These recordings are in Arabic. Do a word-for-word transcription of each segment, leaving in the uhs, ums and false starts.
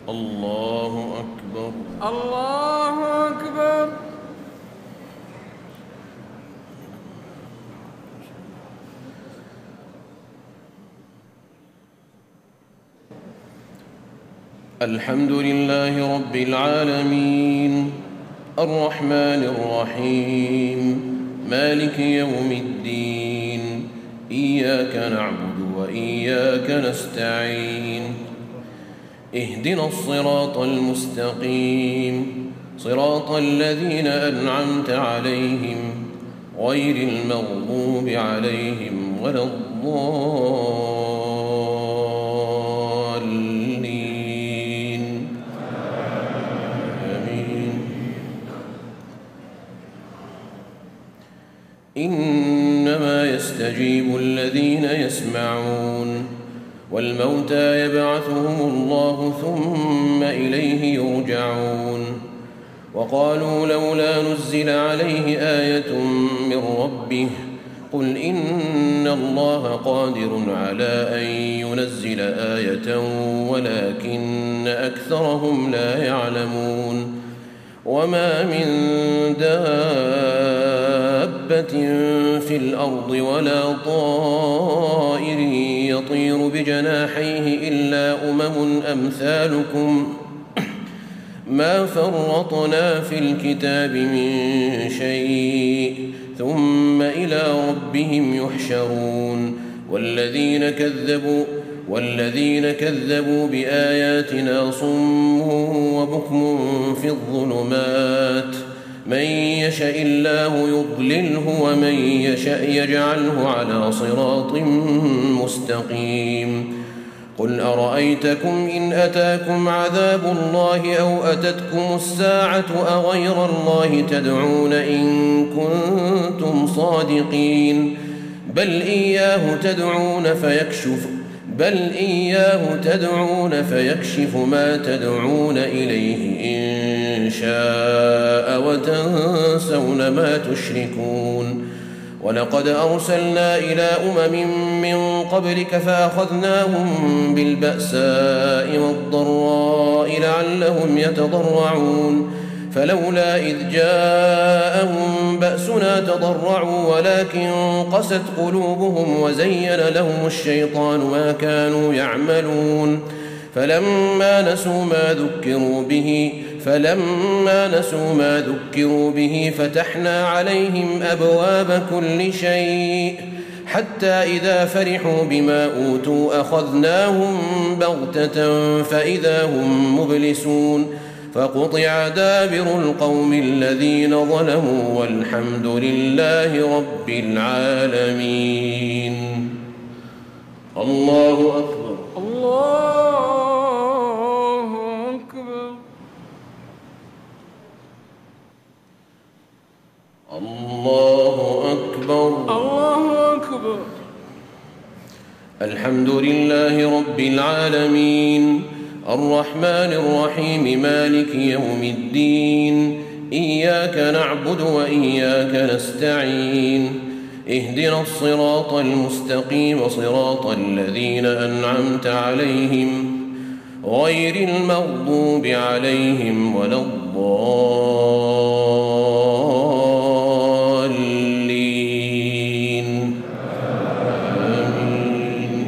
الله أكبر. الله أكبر. الحمد لله رب العالمين الرحمن الرحيم مالك يوم الدين إياك نعبد وإياك نستعين اهدنا الصراط المستقيم صراط الذين أنعمت عليهم غير المغضوب عليهم ولا الضالين آمين. إنما يستجيب الذين يسمعون والموتى يبعثهم الله ثم إليه يرجعون وقالوا لولا نزل عليه آية من ربه قل إن الله قادر على أن ينزل آية ولكن أكثرهم لا يعلمون وما من دابة في الأرض ولا طائر يطير بجناحيه إلا أمم أمثالكم ما فرطنا في الكتاب من شيء ثم إلى ربهم يحشرون والذين كذبوا والذين كذبوا بآياتنا صم وبكم في الظلمات من يشاء الله يضلله ومن يشاء يجعله على صراط مستقيم قل أرأيتكم إن أتاكم عذاب الله أو أتتكم الساعة أغير الله تدعون إن كنتم صادقين بل إياه تدعون فيكشف بل إياه تدعون فيكشف ما تدعون إليه إن شاء وتنسون ما تشركون ولقد أرسلنا إلى أمم من قبلك فأخذناهم بالبأساء والضراء لعلهم يتضرعون فلولا إذ جاءهم بأسنا تضرعوا ولكن قست قلوبهم وزين لهم الشيطان ما كانوا يعملون فلما نسوا ما ذكروا به فلما نسوا ما ذكروا به فتحنا عليهم أبواب كل شيء حتى إذا فرحوا بما أوتوا أخذناهم بغتة فإذا هم مبلسون فقطع دابر القوم الذين ظلموا والحمد لله رب العالمين. الله أكبر. الله أكبر. الله أكبر. الله أكبر. الحمد لله رب العالمين الرحمن الرحيم مالك يوم الدين إياك نعبد وإياك نستعين اهدنا الصراط المستقيم صراط الذين أنعمت عليهم غير المغضوب عليهم ولا الضالين آمين.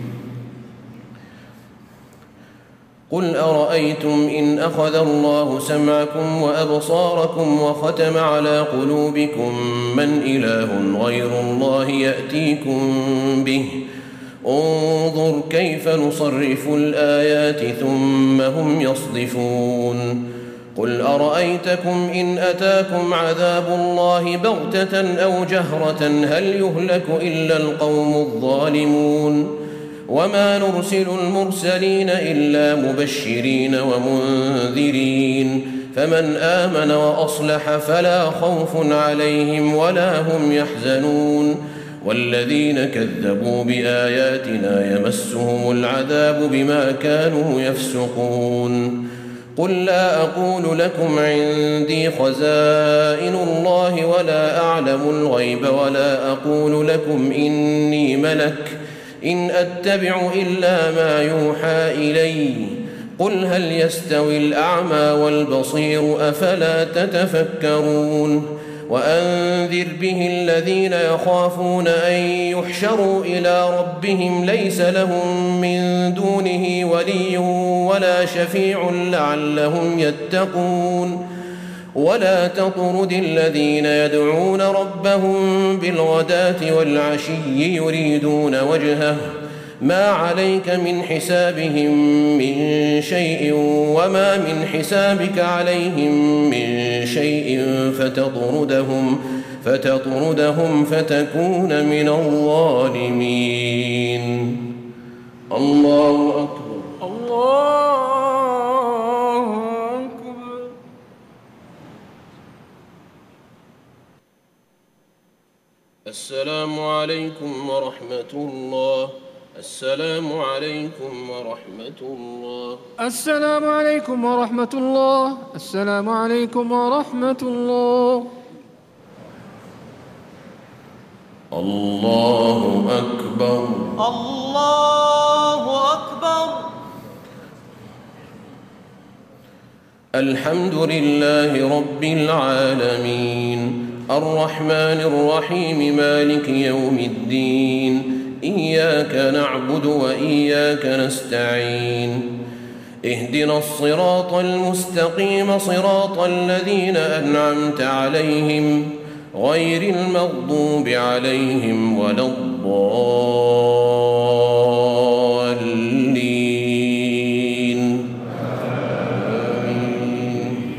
قل أرأيتم إن أخذ الله سمعكم وأبصاركم وختم على قلوبكم من إله غير الله يأتيكم به انظر كيف نصرف الآيات ثم هم يصدفون قل أرأيتكم إن أتاكم عذاب الله بغتة أو جهرة هل يهلك إلا القوم الظالمون وما نرسل المرسلين إلا مبشرين ومنذرين فمن آمن وأصلح فلا خوف عليهم ولا هم يحزنون والذين كذبوا بآياتنا يمسهم العذاب بما كانوا يفسقون قل لا أقول لكم عندي خزائن الله ولا أعلم الغيب ولا أقول لكم إني ملك إن أتبع إلا ما يوحى إلي قل هل يستوي الأعمى والبصير أفلا تتفكرون وأنذر به الذين يخافون أن يحشروا إلى ربهم ليس لهم من دونه ولي ولا شفيع لعلهم يتقون ولا تطرد الذين يدعون ربهم بالغداة والعشي يريدون وجهه ما عليك من حسابهم من شيء وما من حسابك عليهم من شيء فتطردهم فتطردهم فتكون من الظالمين. الله أكبر. الله أكبر. السلام عليكم ورحمة الله. السلام عليكم ورحمة الله. السلام عليكم ورحمة الله. السلام عليكم ورحمة الله. الله أكبر. الله أكبر. الحمد لله رب العالمين الرحمن الرحيم مالك يوم الدين إياك نعبد وإياك نستعين اهدنا الصراط المستقيم صراط الذين أنعمت عليهم غير المغضوب عليهم ولا الضالين آمين.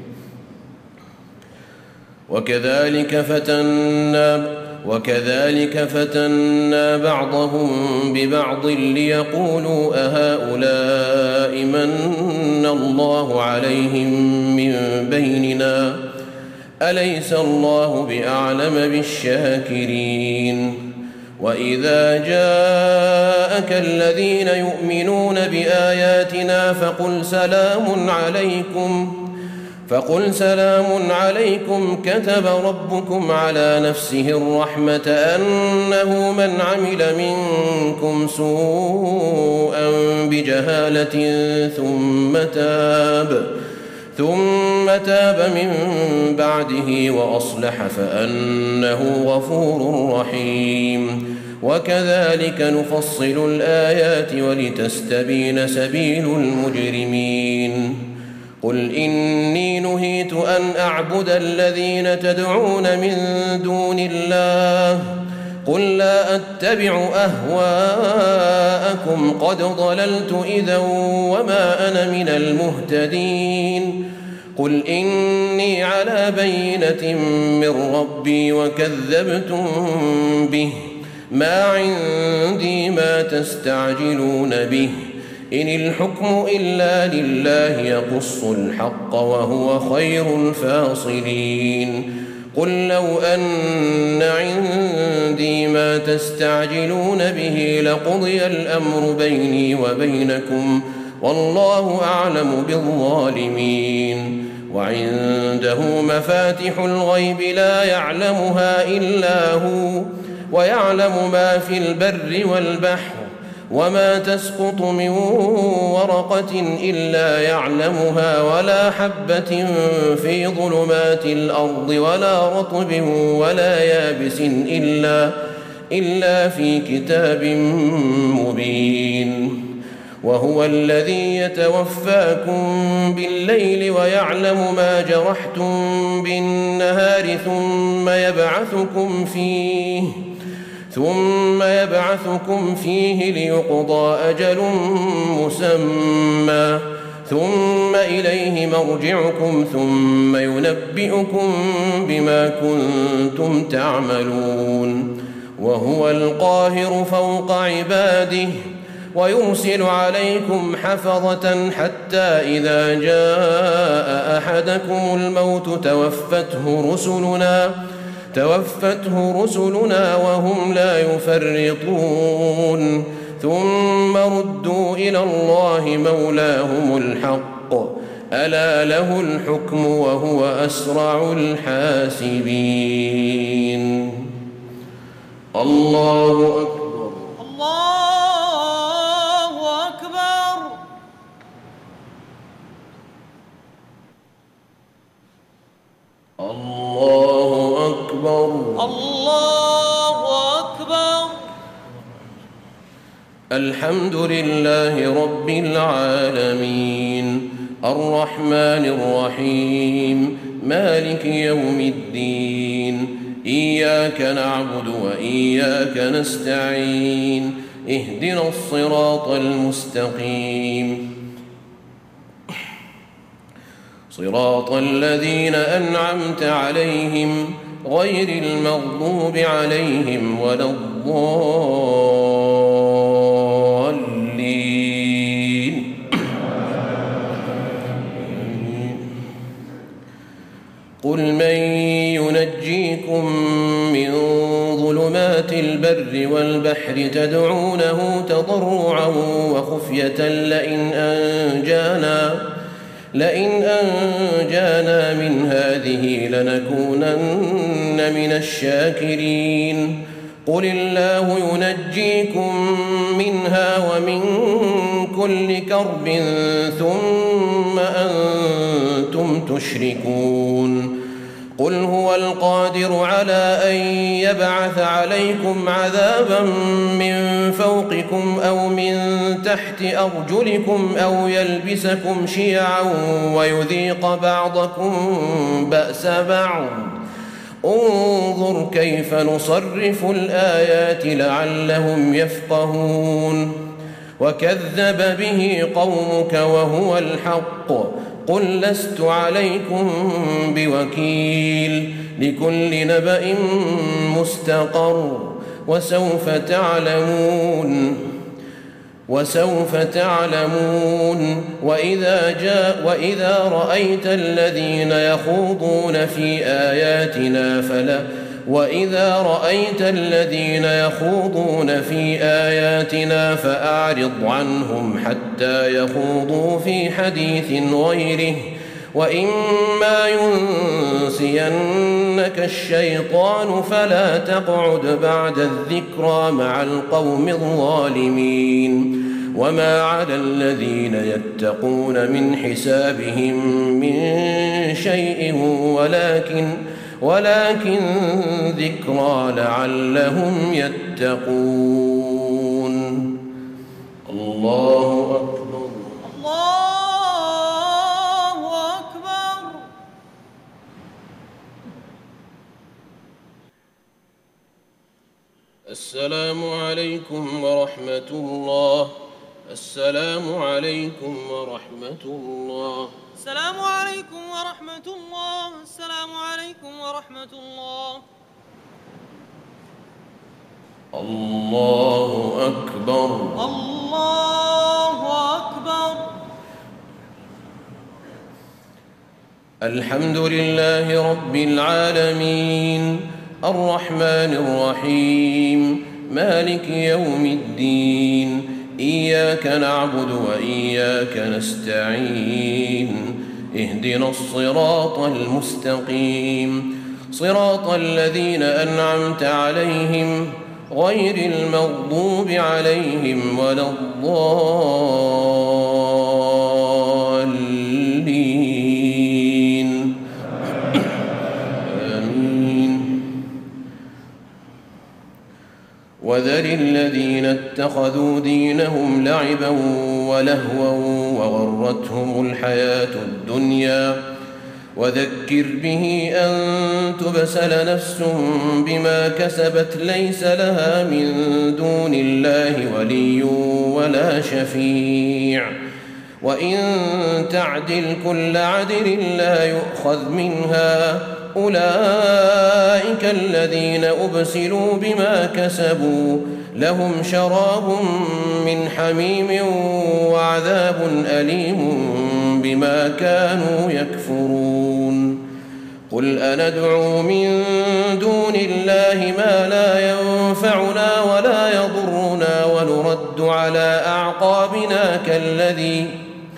وكذلك فتنا وكذلك فتنا بعضهم ببعض ليقولوا أهؤلاء من الله عليهم من بيننا أليس الله بأعلم بالشاكرين. وإذا جاءك الذين يؤمنون بآياتنا فقل سلام عليكم فقل سلام عليكم كتب ربكم على نفسه الرحمة أنه من عمل منكم سوءا بجهالة ثم تاب ثم تاب من بعده وأصلح فأنه غفور رحيم. وكذلك نفصل الآيات ولتستبين سبيل المجرمين. قل إني نهيت أن أعبد الذين تدعون من دون الله قل لا أتبع أهواءكم قد ضللت إذا وما أنا من المهتدين. قل إني على بينة من ربي وكذبتم به ما عندي ما تستعجلون به إن الحكم إلا لله يقص الحق وهو خير الفاصلين. قل لو أن عندي ما تستعجلون به لقضي الأمر بيني وبينكم والله أعلم بالظالمين. وعنده مفاتح الغيب لا يعلمها إلا هو ويعلم ما في البر والبحر وما تسقط من ورقة إلا يعلمها ولا حبة في ظلمات الأرض ولا رطب ولا يابس إلا, إلا في كتاب مبين. وهو الذي يتوفاكم بالليل ويعلم ما جرحتم بالنهار ثم يبعثكم فيه ثم يبعثكم فيه ليقضى أجل مسمى ثم إليه مرجعكم ثم ينبئكم بما كنتم تعملون. وهو القاهر فوق عباده ويرسل عليكم حفظة حتى إذا جاء أحدكم الموت توفته رسلنا توفته رسلنا وهم لا يفرطون ثم ردوا إلى الله مولاهم الحق ألا له الحكم وهو أسرع الحاسبين. الله أكبر. الله أكبر. الحمد لله رب العالمين الرحمن الرحيم مالك يوم الدين إياك نعبد وإياك نستعين اهدنا الصراط المستقيم صراط الذين أنعمت عليهم غير المغضوب عليهم ولا الضالين. قل من ينجيكم من ظلمات البر والبحر تدعونه تضرعا وخفية لئن أنجانا لئن أنجانا من هذه لنكونن من الشاكرين. قل الله ينجيكم منها ومن كل كرب ثم أنتم تشركون. قل هو القادر على أن يبعث عليكم عذابا من فوقكم أو من تحت أرجلكم أو يلبسكم شيعا ويذيق بعضكم بأس بعض. انظر كيف نصرف الآيات لعلهم يفقهون. وكذب به قومك وهو الحق قل لست عليكم بوكيل لكل نبأ مستقر وسوف تعلمون وسوف تعلمون وإذا جاء وإذا رأيت الذين يخوضون في آياتنا فلا وإذا رأيت الذين يخوضون في آياتنا فأعرض عنهم حتى يخوضوا في حديث غيره وإما ينسينك الشيطان فلا تقعد بعد الذكرى مع القوم الظالمين. وما على الذين يتقون من حسابهم من شيء ولكن ولكن ذكرى لعلهم يتقون. الله أكبر. الله أكبر. السلام عليكم ورحمة الله. السلام عليكم ورحمة الله. السلام عليكم ورحمة الله. السلام عليكم ورحمة الله. الله أكبر. الله أكبر. الحمد لله رب العالمين الرحمن الرحيم مالك يوم الدين إياك نعبد وإياك نستعين اهدنا الصراط المستقيم صراط الذين أنعمت عليهم غير المغضوب عليهم ولا الضالين. آمين. وذر الذين اتخذوا دينهم لعبا ولهوا وغرتهم الحياة الدنيا وذكر به أن تبسل نفس بما كسبت ليس لها من دون الله ولي ولا شفيع وإن تعدل كل عدل لا يؤخذ منها أولئك الذين أبسلوا بما كسبوا لهم شراب من حميم وعذاب أليم بما كانوا يكفرون. قل أندعو من دون الله ما لا ينفعنا ولا يضرنا ونرد على أعقابنا كالذي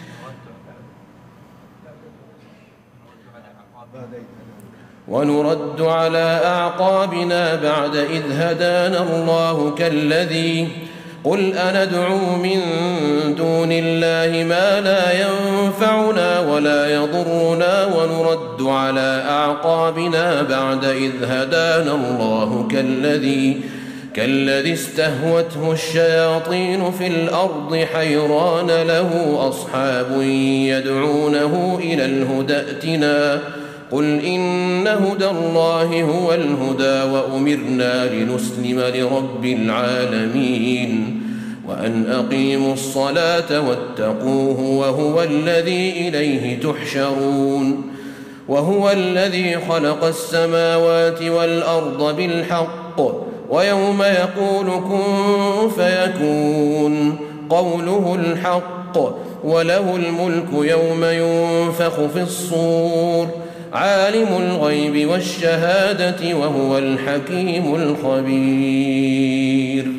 ونرد على أعقابنا بعد إذ هدانا الله كالذي قل أندعو من دون الله ما لا ينفعنا ولا يضرنا ونرد على أعقابنا بعد إذ هدانا الله كالذي كالذي استهوته الشياطين في الأرض حيران له أصحاب يدعونه إلى الهدى ائتنا قل إن هدى الله هو الهدى وأمرنا لنسلم لرب العالمين وأن أقيموا الصلاة واتقوه وهو الذي إليه تحشرون وهو الذي خلق السماوات والأرض بالحق ويوم يقول كن فيكون قوله الحق وله الملك يوم ينفخ في الصور عالم الغيب والشهادة وهو الحكيم الخبير.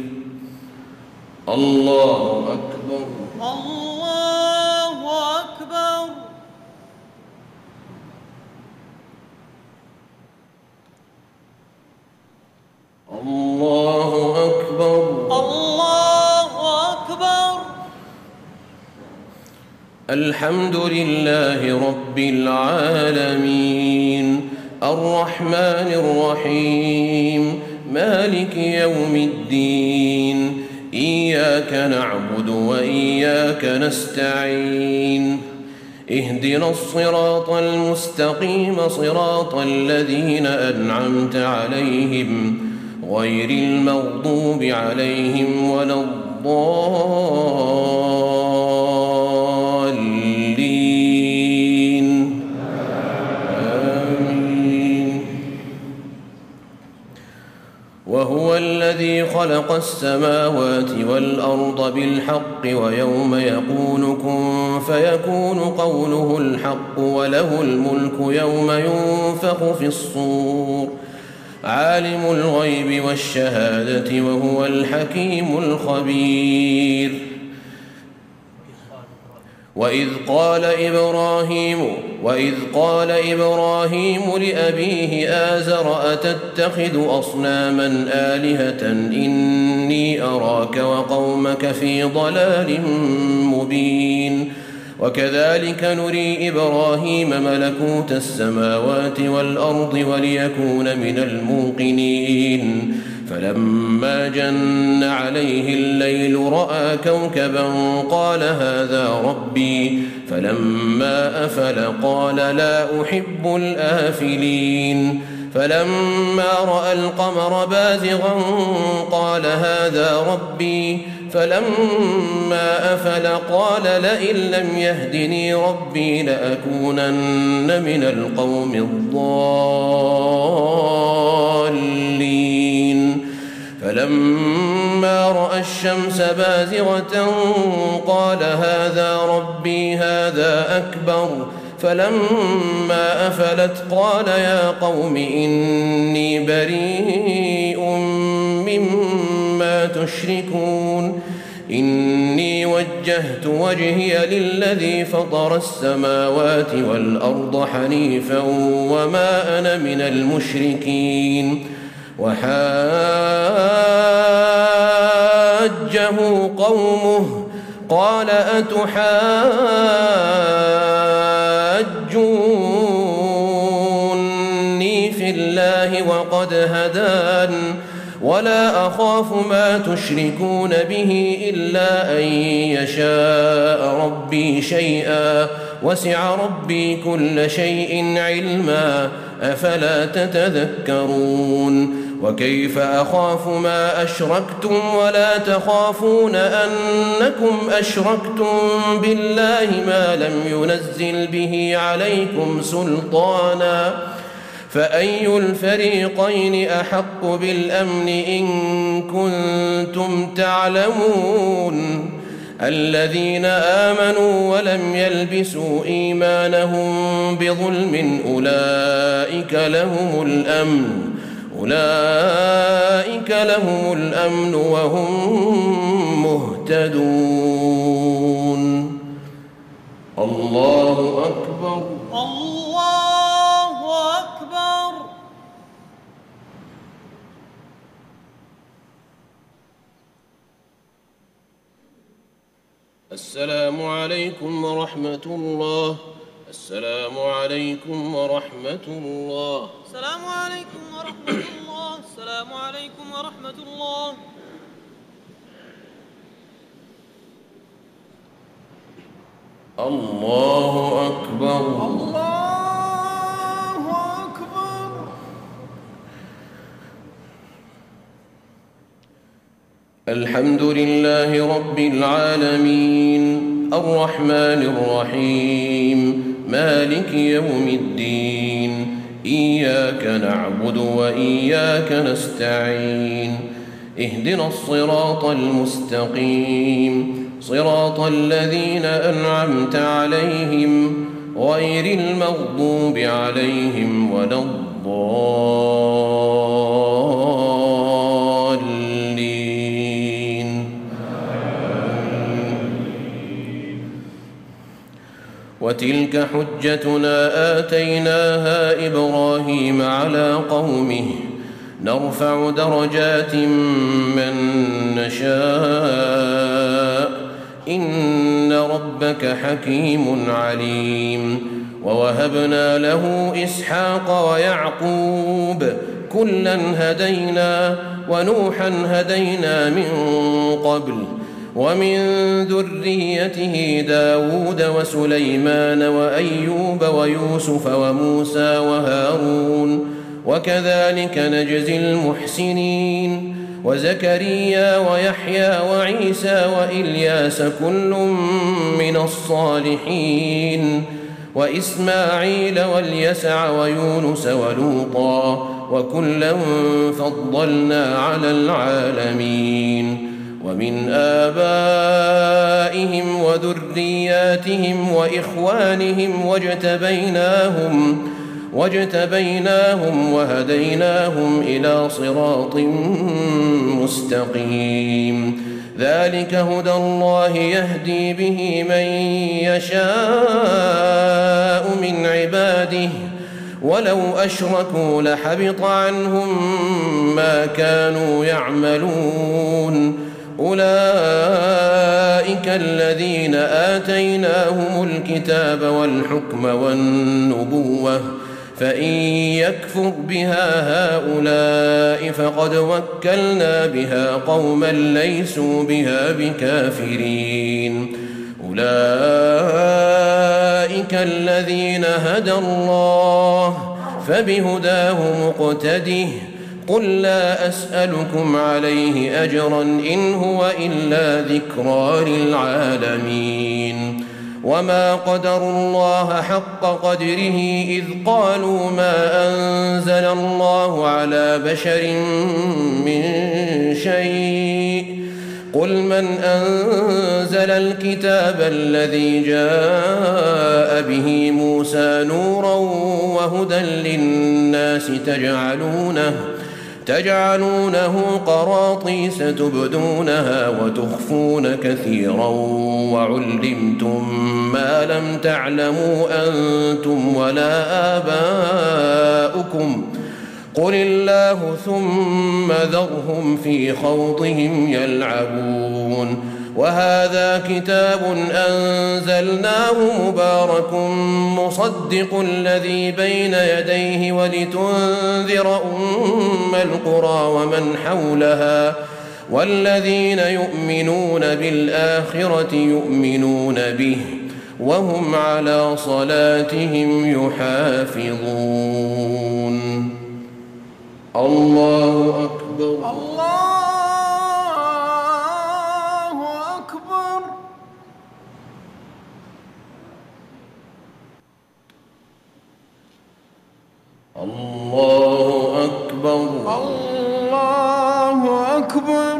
الله أكبر. الله أكبر. الله أكبر. الله أكبر. الحمد لله رب العالمين الرحمن الرحيم مالك يوم الدين إياك نعبد وإياك نستعين اهدنا الصراط المستقيم صراط الذين أنعمت عليهم غير المغضوب عليهم ولا الضالين آمين. وهو الذي خلق السماوات والأرض بالحق ويوم يقول كن فيكون قوله الحق وله الملك يوم ينفخ في الصور عالم الغيب والشهادة وهو الحكيم الخبير. وإذ قال إبراهيم وإذ قال إبراهيم لأبيه آزر أتتخذ أصناما آلهة إني أراك وقومك في ضلال مبين وكذلك نري إبراهيم ملكوت السماوات والأرض وليكون من الموقنين فلما جن عليه الليل رأى كوكبا قال هذا ربي فلما أفل قال لا أحب الآفلين فلما رأى القمر بازغا قال هذا ربي فلما أفل قال لئن لم يهدني ربي لأكونن من القوم الضالين فلما رأى الشمس بازغة قال هذا ربي هذا أكبر فلما أفلت قال يا قوم إني بريء مما تشركون إني وجهت وجهي للذي فطر السماوات والأرض حنيفا وما أنا من المشركين وحاجه قومه قال أتحاجوني في الله وقد هدان ولا أخاف ما تشركون به إلا أن يشاء ربي شيئا وسع ربي كل شيء علما أفلا تتذكرون وكيف أخاف ما أشركتم ولا تخافون أنكم أشركتم بالله ما لم ينزل به عليكم سلطانا فأي الفريقين أحق بالأمن إن كنتم تعلمون الذين آمنوا ولم يلبسوا إيمانهم بظلم أولئك لهم الأمن أولئك لهم الأمن وهم مهتدون. الله أكبر. الله أكبر. السلام عليكم ورحمة الله. السلام عليكم ورحمة الله. السلام عليكم ورحمة الله. السلام عليكم ورحمة الله. الله أكبر. الله أكبر. الحمد لله رب العالمين الرحمن الرحيم مالك يوم الدين إياك نعبد وإياك نستعين اهدنا الصراط المستقيم صراط الذين أنعمت عليهم غير المغضوب عليهم ولا الضالين. وتلك حجتنا آتيناها إبراهيم على قومه نرفع درجات من نشاء إن ربك حكيم عليم. ووهبنا له إسحاق ويعقوب كلا هدينا ونوحا هدينا من قبل ومن ذريته داود وسليمان وأيوب ويوسف وموسى وهارون وكذلك نجزي المحسنين وزكريا ويحيى وعيسى وإلياس كل من الصالحين وإسماعيل واليسع ويونس ولوطا وكلا فضلنا على العالمين. ومن آبائهم وذرياتهم وإخوانهم واجتبيناهم واجتبيناهم وهديناهم إلى صراط مستقيم. ذلك هدى الله يهدي به من يشاء من عباده ولو أشركوا لحبط عنهم ما كانوا يعملون. أولئك الذين آتيناهم الكتاب والحكم والنبوة فإن يكفر بها هؤلاء فقد وكلنا بها قوما ليسوا بها بكافرين. أولئك الذين هدى الله فبهداه مقتده قل لا أسألكم عليه أجرا إن هو إلا ذكرى للعالمين. وما قدروا الله حق قدره إذ قالوا ما أنزل الله على بشر من شيء قل من أنزل الكتاب الذي جاء به موسى نورا وهدى للناس تجعلونه تجعلونه قراطيس تبدونها وتخفون كثيرا وعلمتم ما لم تعلموا أنتم ولا آباؤكم قل الله ثم ذرهم في خوضهم يلعبون. وهذا كتاب أنزلناه مبارك مصدق الذي بين يديه ولتنذر أم القرى ومن حولها والذين يؤمنون بالآخرة يؤمنون به وهم على صلاتهم يحافظون. الله أكبر. الله أكبر. الله أكبر. الله أكبر.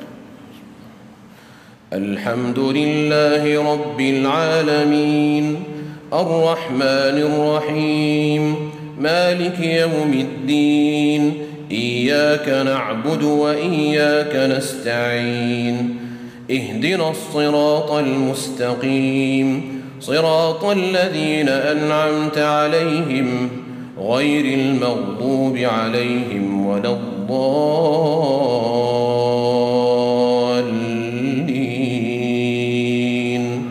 الحمد لله رب العالمين الرحمن الرحيم مالك يوم الدين إياك نعبد وإياك نستعين اهدنا الصراط المستقيم صراط الذين أنعمت عليهم غير المغضوب عليهم ولا الضالين.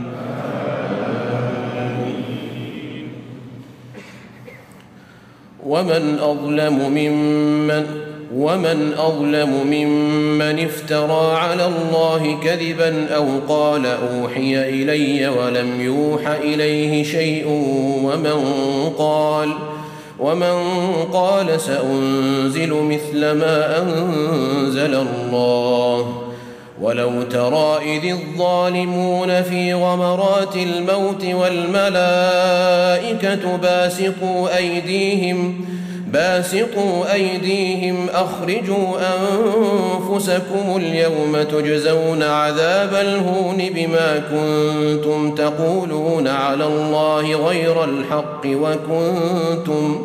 ومن أظلم ممن ومن أظلم ممن افترى على الله كذبا أو قال أوحي إلي ولم يوح إليه شيء ومن قال ومن قال سأنزل مثل ما أنزل الله ولو ترى إذ الظالمون في غمرات الموت والملائكة باسطوا أيديهم باسطوا أيديهم أخرجوا أنفسكم اليوم تجزون عذاب الهون بما كنتم تقولون على الله غير الحق وكنتم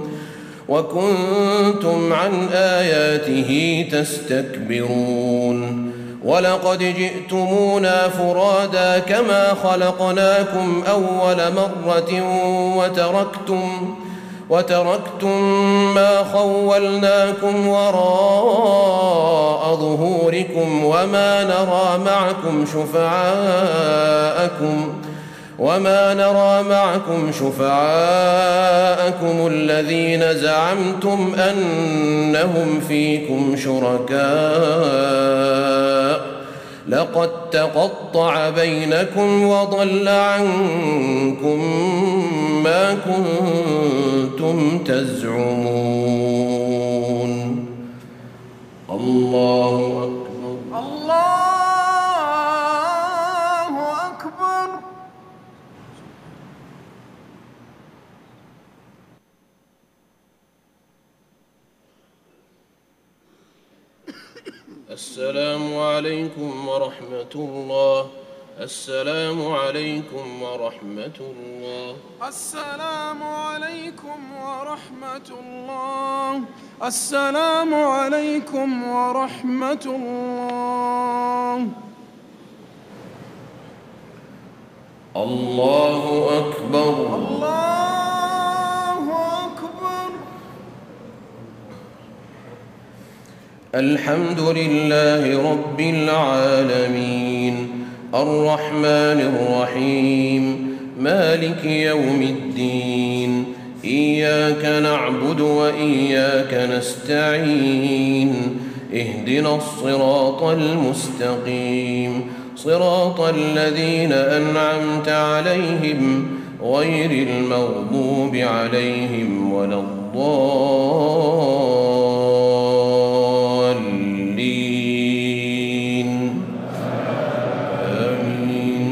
وكنتم عن آياته تستكبرون ولقد جئتمونا فرادا كما خلقناكم أول مرة وتركتم وتركتم ما خولناكم وراء ظهوركم وما نرى معكم شفعاءكم وما نرى معكم شفعاءكم الذين زعمتم أنهم فيكم شركاء لقد تقطع بينكم وضل عنكم ما كنتم تزعمون. الله أكبر. الله أكبر. السلام عليكم ورحمة الله. السلام عليكم ورحمة الله. السلام عليكم ورحمة الله. السلام عليكم ورحمة الله. الله أكبر. الله أكبر. الحمد لله رب العالمين الرحمن الرحيم مالك يوم الدين إياك نعبد وإياك نستعين اهدنا الصراط المستقيم صراط الذين أنعمت عليهم غير المغضوب عليهم ولا الضالين آمين.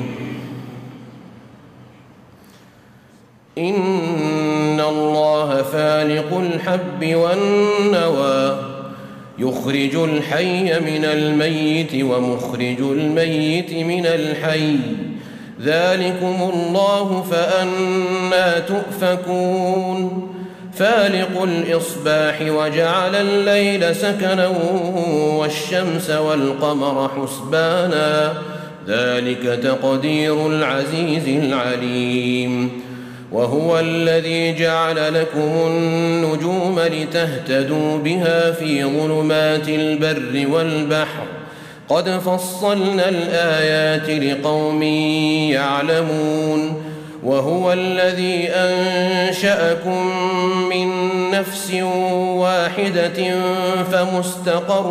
إن الله فالق الحب والنوى يخرج الحي من الميت ومخرج الميت من الحي ذلكم الله فأنى تؤفكون. فالق الإصباح وجعل الليل سكنا والشمس والقمر حسبانا ذلك تقدير العزيز العليم. وهو الذي جعل لكم النجوم لتهتدوا بها في ظلمات البر والبحر قد فصلنا الآيات لقوم يعلمون. وهو الذي أنشأكم من نفس واحدة فمستقر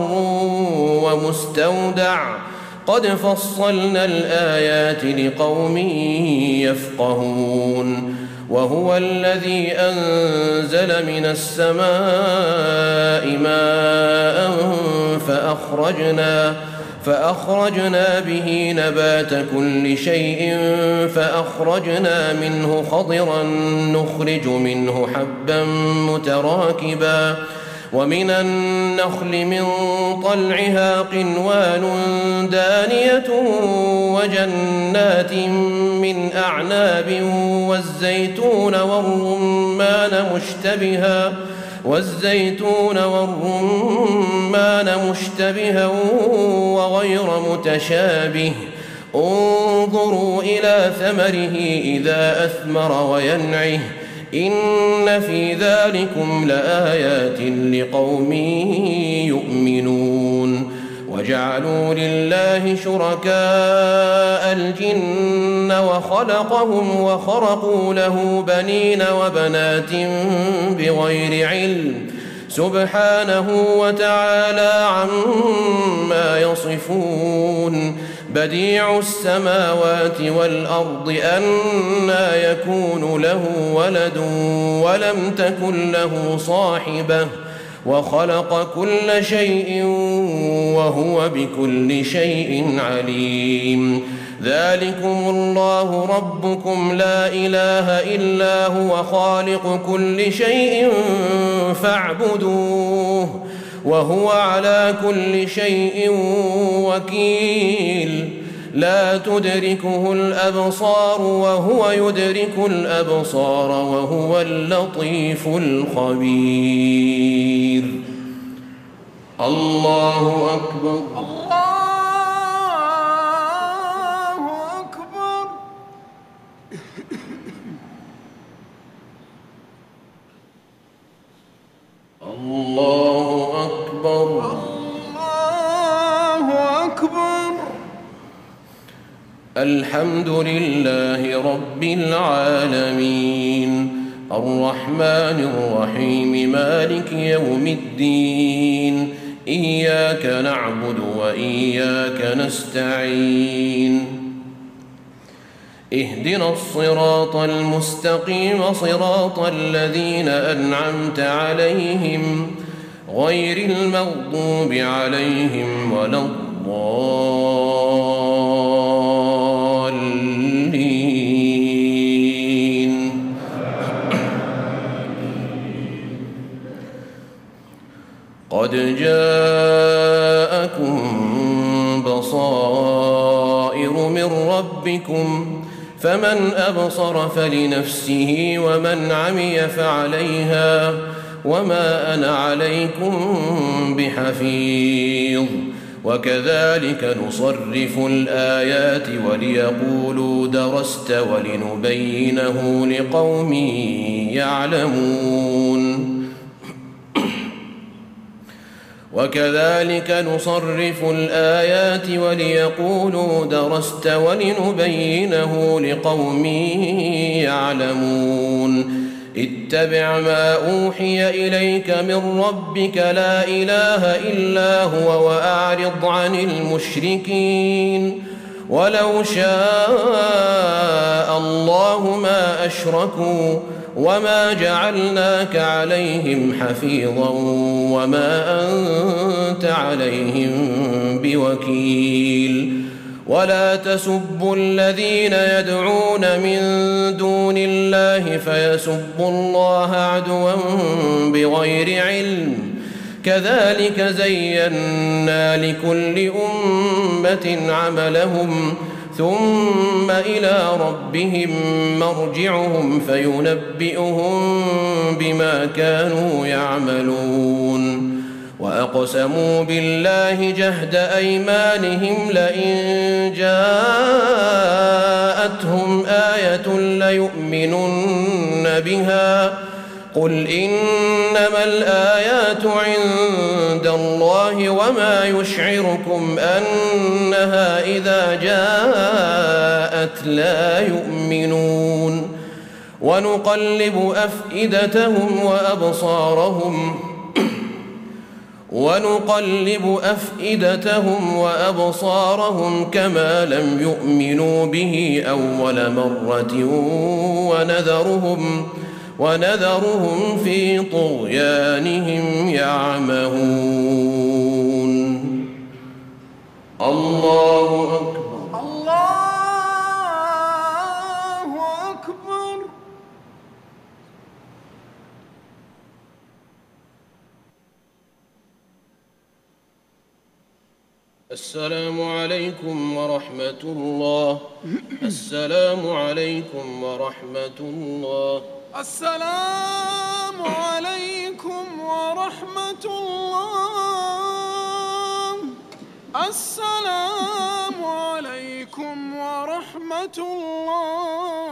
ومستودع قد فصلنا الآيات لقوم يفقهون. وهو الذي أنزل من السماء ماء فأخرجنا فأخرجنا به نبات كل شيء فأخرجنا منه خضرا نخرج منه حبا متراكبا ومن النخل من طلعها قنوان دانية وجنات من أعناب والزيتون والرمان مشتبها والزيتون والرمان مشتبها وغير متشابه انظروا إلى ثمره إذا أثمر وينعه إن في ذلكم لآيات لقوم يؤمنون. وجعلوا لله شركاء الجن وخلقهم وخرقوا له بنين وبنات بغير علم سبحانه وتعالى عما يصفون بديع السماوات والأرض أنى يكون له ولد ولم تكن له صاحبة وخلق كل شيء وهو بكل شيء عليم ذلكم الله ربكم لا إله إلا هو خالق كل شيء فاعبدوه وهو على كل شيء وكيل لا تدركه الأبصار وهو يدرك الأبصار وهو اللطيف الخبير. الله أكبر. الله أكبر. الله أكبر. الحمد لله رب العالمين الرحمن الرحيم مالك يوم الدين إياك نعبد وإياك نستعين اهدنا الصراط المستقيم صراط الذين أنعمت عليهم غير المغضوب عليهم ولا الضالين. قد جاءكم بصائر من ربكم فمن أبصر فلنفسه ومن عمي فعليها وما أنا عليكم بحفيظ وكذلك نصرف الآيات وليقولوا درست ولنبينه لقوم يعلمون وكذلك نصرف الآيات وليقولوا درست ولنبينه لقوم يعلمون اتبع ما أوحي إليك من ربك لا إله إلا هو وأعرض عن المشركين ولو شاء الله ما أشركوا وما جعلناك عليهم حفيظا وما أنت عليهم بوكيل ولا تسبوا الذين يدعون من دون الله فيسبوا الله عدوا بغير علم كذلك زينا لكل أمة عملهم ثم إلى ربهم مرجعهم فينبئهم بما كانوا يعملون وأقسموا بالله جهد أيمانهم لئن جاءتهم آية ليؤمنن بها قل إنما الآيات عند الله وما يشعركم أنها إذا جاءت لا يؤمنون ونقلب أفئدتهم وأبصارهم ونقلب أفئدتهم وأبصارهم كما لم يؤمنوا به أول مرة ونذرهم ونذرهم في طغيانهم يعمهون. الله أكبر. الله أكبر. السلام عليكم ورحمة الله. السلام عليكم ورحمة الله. السلام عليكم ورحمة الله. السلام عليكم ورحمة الله.